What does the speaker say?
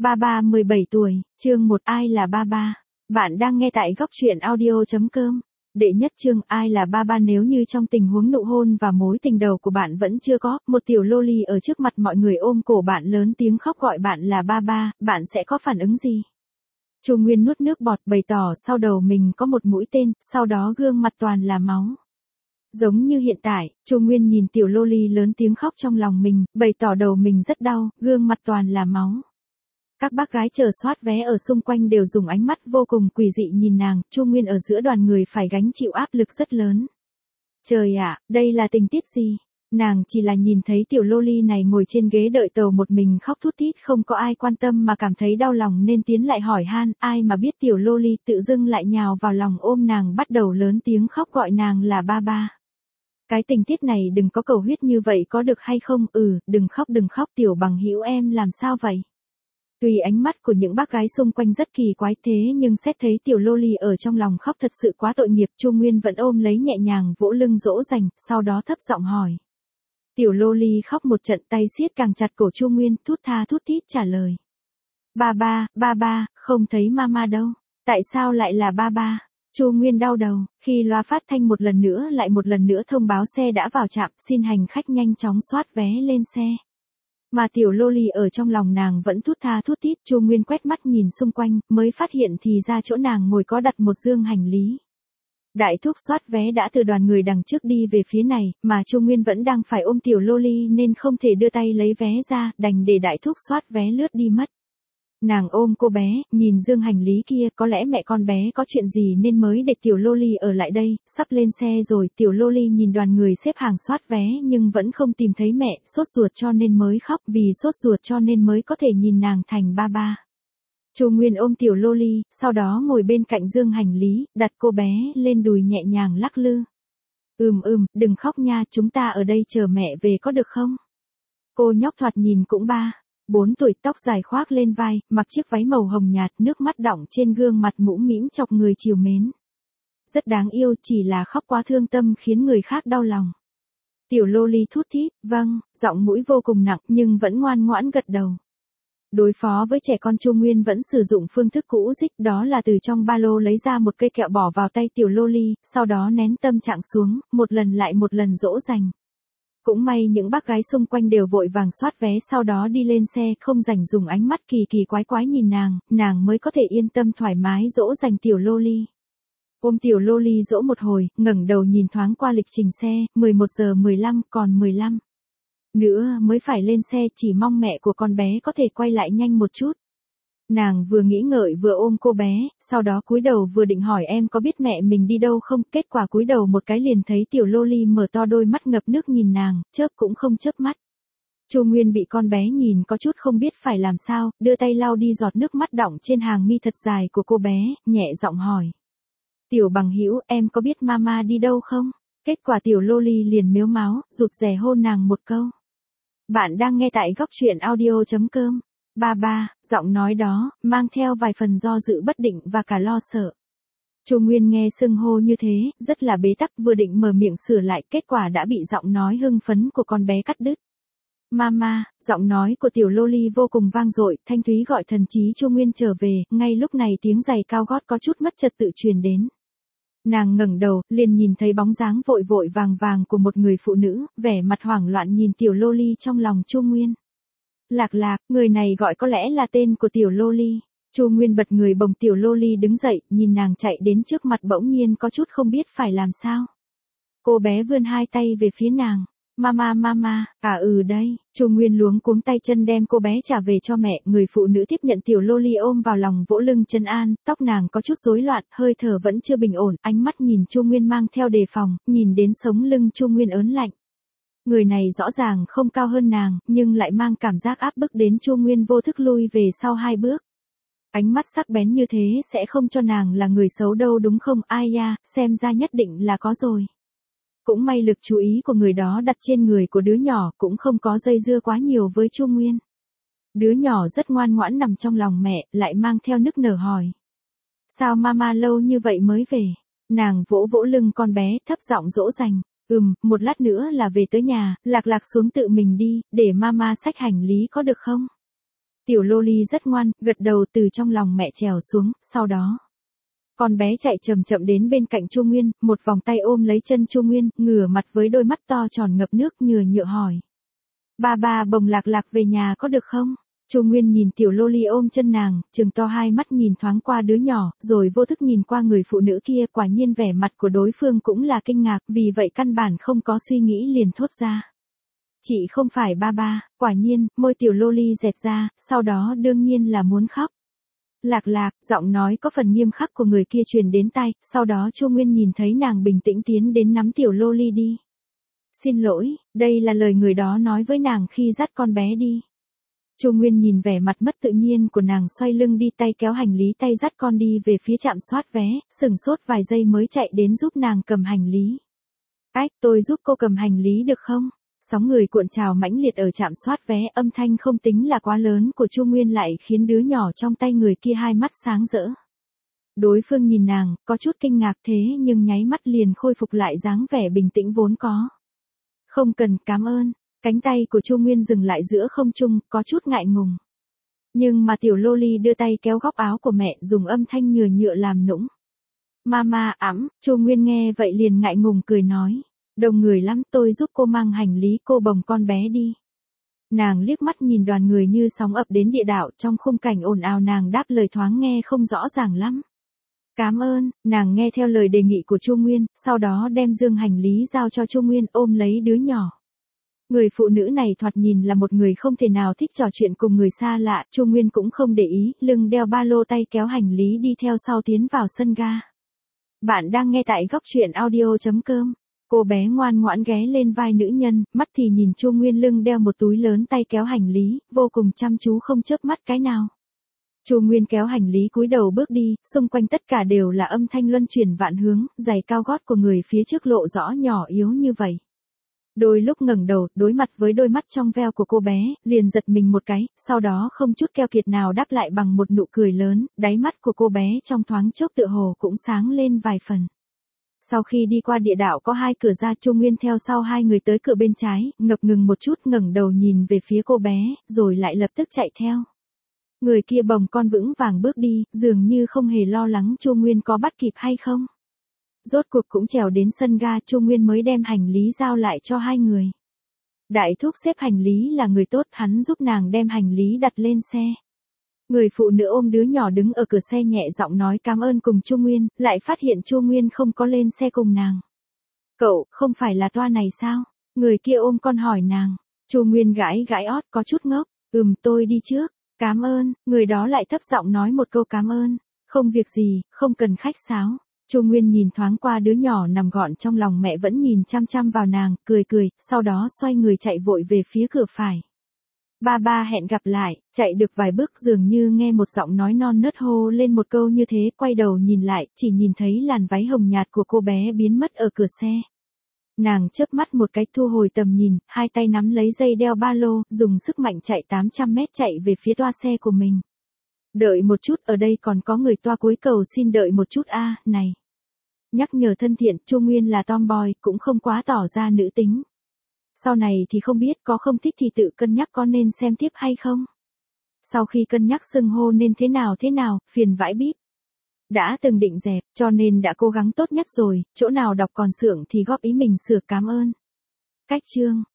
Ba ba 17 tuổi, chương 1 ai là ba ba. Bạn đang nghe tại góc truyện audio.com. Đệ nhất chương ai là ba ba. Nếu như trong tình huống nụ hôn và mối tình đầu của bạn vẫn chưa có, một tiểu loli ở trước mặt mọi người ôm cổ bạn lớn tiếng khóc gọi bạn là ba ba, bạn sẽ có phản ứng gì? Chu Nguyên nuốt nước bọt bày tỏ sau đầu mình có một mũi tên, sau đó gương mặt toàn là máu. Giống như hiện tại, Chu Nguyên nhìn tiểu loli lớn tiếng khóc trong lòng mình, bày tỏ đầu mình rất đau, gương mặt toàn là máu. Các bác gái chờ soát vé ở xung quanh đều dùng ánh mắt vô cùng quỷ dị nhìn nàng, Chu Nguyên ở giữa đoàn người phải gánh chịu áp lực rất lớn. Trời ạ, đây là tình tiết gì? Nàng chỉ là nhìn thấy tiểu loli này ngồi trên ghế đợi tàu một mình khóc thút thít không có ai quan tâm mà cảm thấy đau lòng nên tiến lại hỏi han, ai mà biết tiểu loli tự dưng lại nhào vào lòng ôm nàng bắt đầu lớn tiếng khóc gọi nàng là ba ba. Cái tình tiết này đừng có cầu huyết như vậy có được hay không? Đừng khóc tiểu bằng hữu em làm sao vậy? Tuy ánh mắt của những bác gái xung quanh rất kỳ quái thế nhưng xét thấy tiểu loli ở trong lòng khóc thật sự quá tội nghiệp, Chu Nguyên vẫn ôm lấy nhẹ nhàng vỗ lưng dỗ dành, sau đó thấp giọng hỏi. Tiểu loli khóc một trận tay siết càng chặt cổ Chu Nguyên, thút tha thút thít trả lời. Ba ba, không thấy mama đâu, tại sao lại là ba ba? Chu Nguyên đau đầu, khi loa phát thanh một lần nữa thông báo xe đã vào trạm, xin hành khách nhanh chóng soát vé lên xe. Mà tiểu loli ở trong lòng nàng vẫn thút tha thút thít, Chu Nguyên quét mắt nhìn xung quanh, mới phát hiện thì ra chỗ nàng ngồi có đặt một dương hành lý. Đại thúc soát vé đã từ đoàn người đằng trước đi về phía này, mà Chu Nguyên vẫn đang phải ôm tiểu loli nên không thể đưa tay lấy vé ra, đành để đại thúc soát vé lướt đi mất. Nàng ôm cô bé, nhìn dương hành lý kia, có lẽ mẹ con bé có chuyện gì nên mới để tiểu loli ở lại đây, sắp lên xe rồi, tiểu loli nhìn đoàn người xếp hàng soát vé nhưng vẫn không tìm thấy mẹ, sốt ruột cho nên mới khóc, vì sốt ruột cho nên mới có thể nhìn nàng thành ba ba. Chu Nguyên ôm tiểu loli, sau đó ngồi bên cạnh dương hành lý, đặt cô bé lên đùi nhẹ nhàng lắc lư. Đừng khóc nha, chúng ta ở đây chờ mẹ về có được không? Cô nhóc thoạt nhìn cũng 4 tuổi, tóc dài khoác lên vai, mặc chiếc váy màu hồng nhạt, nước mắt đọng trên gương mặt mũm mĩm chọc người trìu mến. Rất đáng yêu, chỉ là khóc quá thương tâm khiến người khác đau lòng. Tiểu loli thút thít, vâng, giọng mũi vô cùng nặng nhưng vẫn ngoan ngoãn gật đầu. Đối phó với trẻ con, Chu Nguyên vẫn sử dụng phương thức cũ dích, đó là từ trong ba lô lấy ra một cây kẹo bỏ vào tay tiểu loli, sau đó nén tâm trạng xuống, một lần lại một lần dỗ dành. Cũng may những bác gái xung quanh đều vội vàng soát vé sau đó đi lên xe, không rảnh dùng ánh mắt kỳ kỳ quái quái nhìn nàng mới có thể yên tâm thoải mái dỗ dành tiểu loli. Ôm tiểu loli dỗ một hồi, ngẩng đầu nhìn thoáng qua lịch trình xe, 11 giờ 15, còn 15 nữa mới phải lên xe, chỉ mong mẹ của con bé có thể quay lại nhanh một chút. Nàng vừa nghĩ ngợi vừa ôm cô bé, sau đó cúi đầu vừa định hỏi em có biết mẹ mình đi đâu không, kết quả cúi đầu một cái liền thấy tiểu loli mở to đôi mắt ngập nước nhìn nàng, chớp cũng không chớp mắt. Chu Nguyên bị con bé nhìn có chút không biết phải làm sao, đưa tay lau đi giọt nước mắt đọng trên hàng mi thật dài của cô bé, nhẹ giọng hỏi. Tiểu bằng hữu, em có biết mama đi đâu không? Kết quả tiểu loli liền mếu máo, rụt rè hôn nàng một câu. Bạn đang nghe tại góc truyện audio.com. Ba ba, giọng nói đó, mang theo vài phần do dự bất định và cả lo sợ. Chu Nguyên nghe xưng hô như thế, rất là bế tắc, vừa định mở miệng sửa lại, kết quả đã bị giọng nói hưng phấn của con bé cắt đứt. Mama, giọng nói của tiểu loli vô cùng vang dội, thanh thúy gọi thần trí Chu Nguyên trở về, ngay lúc này tiếng giày cao gót có chút mất trật tự truyền đến. Nàng ngẩng đầu, liền nhìn thấy bóng dáng vội vội vàng của một người phụ nữ, vẻ mặt hoảng loạn nhìn tiểu loli trong lòng Chu Nguyên. Lạc, người này gọi có lẽ là tên của tiểu loli. Chu Nguyên bật người bồng tiểu loli đứng dậy, nhìn nàng chạy đến trước mặt bỗng nhiên có chút không biết phải làm sao. Cô bé vươn hai tay về phía nàng. Mama, đây. Chu Nguyên luống cuống tay chân đem cô bé trả về cho mẹ, người phụ nữ tiếp nhận tiểu loli ôm vào lòng vỗ lưng trấn an, tóc nàng có chút rối loạn, hơi thở vẫn chưa bình ổn, ánh mắt nhìn Chu Nguyên mang theo đề phòng, nhìn đến sống lưng Chu Nguyên ớn lạnh. Người này rõ ràng không cao hơn nàng, nhưng lại mang cảm giác áp bức đến Chu Nguyên vô thức lui về sau 2 bước. Ánh mắt sắc bén như thế sẽ không cho nàng là người xấu đâu đúng không? Ai da, xem ra nhất định là có rồi. Cũng may lực chú ý của người đó đặt trên người của đứa nhỏ cũng không có dây dưa quá nhiều với Chu Nguyên. Đứa nhỏ rất ngoan ngoãn nằm trong lòng mẹ, lại mang theo nức nở hỏi. Sao mama lâu như vậy mới về? Nàng vỗ vỗ lưng con bé, thấp giọng dỗ dành. Một lát nữa là về tới nhà, lạc xuống tự mình đi, để mama xách hành lý có được không? Tiểu Loli rất ngoan, gật đầu từ trong lòng mẹ trèo xuống, sau đó. Con bé chạy chậm chậm đến bên cạnh Chu Nguyên, một vòng tay ôm lấy chân Chu Nguyên, ngửa mặt với đôi mắt to tròn ngập nước nhừa nhựa hỏi. Ba ba bồng Lạc Lạc về nhà có được không? Chu Nguyên nhìn tiểu Loli ôm chân nàng, trừng to hai mắt nhìn thoáng qua đứa nhỏ, rồi vô thức nhìn qua người phụ nữ kia, quả nhiên vẻ mặt của đối phương cũng là kinh ngạc, vì vậy căn bản không có suy nghĩ liền thốt ra. Chị không phải ba ba, quả nhiên, môi tiểu Loli dẹt ra, sau đó đương nhiên là muốn khóc. Lạc Lạc, giọng nói có phần nghiêm khắc của người kia truyền đến tai, sau đó Chu Nguyên nhìn thấy nàng bình tĩnh tiến đến nắm tiểu Loli đi. Xin lỗi, đây là lời người đó nói với nàng khi dắt con bé đi. Chu Nguyên nhìn vẻ mặt mất tự nhiên của nàng xoay lưng đi tay kéo hành lý tay dắt con đi về phía trạm soát vé, sừng sốt vài giây mới chạy đến giúp nàng cầm hành lý. Ách, tôi giúp cô cầm hành lý được không? Sóng người cuộn trào mãnh liệt ở trạm soát vé, âm thanh không tính là quá lớn của Chu Nguyên lại khiến đứa nhỏ trong tay người kia hai mắt sáng rỡ. Đối phương nhìn nàng, có chút kinh ngạc thế nhưng nháy mắt liền khôi phục lại dáng vẻ bình tĩnh vốn có. Không cần, cảm ơn. Cánh tay của Chu Nguyên dừng lại giữa không trung, có chút ngại ngùng. Nhưng mà tiểu Loli đưa tay kéo góc áo của mẹ, dùng âm thanh nhừa nhựa làm nũng. Mama ẵm, Chu Nguyên nghe vậy liền ngại ngùng cười nói. Đông người lắm, tôi giúp cô mang hành lý, cô bồng con bé đi. Nàng liếc mắt nhìn đoàn người như sóng ập đến địa đạo, trong khung cảnh ồn ào nàng đáp lời thoáng nghe không rõ ràng lắm. Cảm ơn, nàng nghe theo lời đề nghị của Chu Nguyên, sau đó đem dương hành lý giao cho Chu Nguyên ôm lấy đứa nhỏ. Người phụ nữ này thoạt nhìn là một người không thể nào thích trò chuyện cùng người xa lạ, Chu Nguyên cũng không để ý, lưng đeo ba lô tay kéo hành lý đi theo sau tiến vào sân ga. Bạn đang nghe tại góc truyện audio.com. Cô bé ngoan ngoãn ghé lên vai nữ nhân, mắt thì nhìn Chu Nguyên lưng đeo một túi lớn tay kéo hành lý, vô cùng chăm chú không chớp mắt cái nào. Chu Nguyên kéo hành lý cúi đầu bước đi, xung quanh tất cả đều là âm thanh luân chuyển vạn hướng, giày cao gót của người phía trước lộ rõ nhỏ yếu như vậy. Đôi lúc ngẩng đầu, đối mặt với đôi mắt trong veo của cô bé, liền giật mình một cái, sau đó không chút keo kiệt nào đáp lại bằng một nụ cười lớn, đáy mắt của cô bé trong thoáng chốc tựa hồ cũng sáng lên vài phần. Sau khi đi qua địa đạo có hai cửa ra, Chu Nguyên theo sau hai người tới cửa bên trái, ngập ngừng một chút ngẩng đầu nhìn về phía cô bé, rồi lại lập tức chạy theo. Người kia bồng con vững vàng bước đi, dường như không hề lo lắng Chu Nguyên có bắt kịp hay không. Rốt cuộc cũng trèo đến sân ga, Chu Nguyên mới đem hành lý giao lại cho hai người. Đại thúc xếp hành lý là người tốt, hắn giúp nàng đem hành lý đặt lên xe. Người phụ nữ ôm đứa nhỏ đứng ở cửa xe nhẹ giọng nói cảm ơn cùng Chu Nguyên, lại phát hiện Chu Nguyên không có lên xe cùng nàng. Cậu, không phải là toa này sao? Người kia ôm con hỏi nàng. Chu Nguyên gãi gãi ót có chút ngốc, tôi đi trước, cảm ơn, người đó lại thấp giọng nói một câu cảm ơn, không việc gì, không cần khách sáo. Chu Nguyên nhìn thoáng qua đứa nhỏ nằm gọn trong lòng mẹ vẫn nhìn chăm chăm vào nàng, cười cười, sau đó xoay người chạy vội về phía cửa phải. Ba ba hẹn gặp lại, chạy được vài bước dường như nghe một giọng nói non nớt hô lên một câu như thế, quay đầu nhìn lại, chỉ nhìn thấy làn váy hồng nhạt của cô bé biến mất ở cửa xe. Nàng chớp mắt một cái thu hồi tầm nhìn, hai tay nắm lấy dây đeo ba lô, dùng sức mạnh chạy 800 mét chạy về phía toa xe của mình. Đợi một chút, ở đây còn có người toa cuối cầu, xin đợi một chút a, này. Nhắc nhở thân thiện, Chu Nguyên là tomboy, cũng không quá tỏ ra nữ tính. Sau này thì không biết, có không thích thì tự cân nhắc có nên xem tiếp hay không. Sau khi cân nhắc xưng hô nên thế nào, phiền vãi bíp. Đã từng định dẹp, cho nên đã cố gắng tốt nhất rồi, chỗ nào đọc còn sượng thì góp ý mình sửa, cảm ơn. Cách chương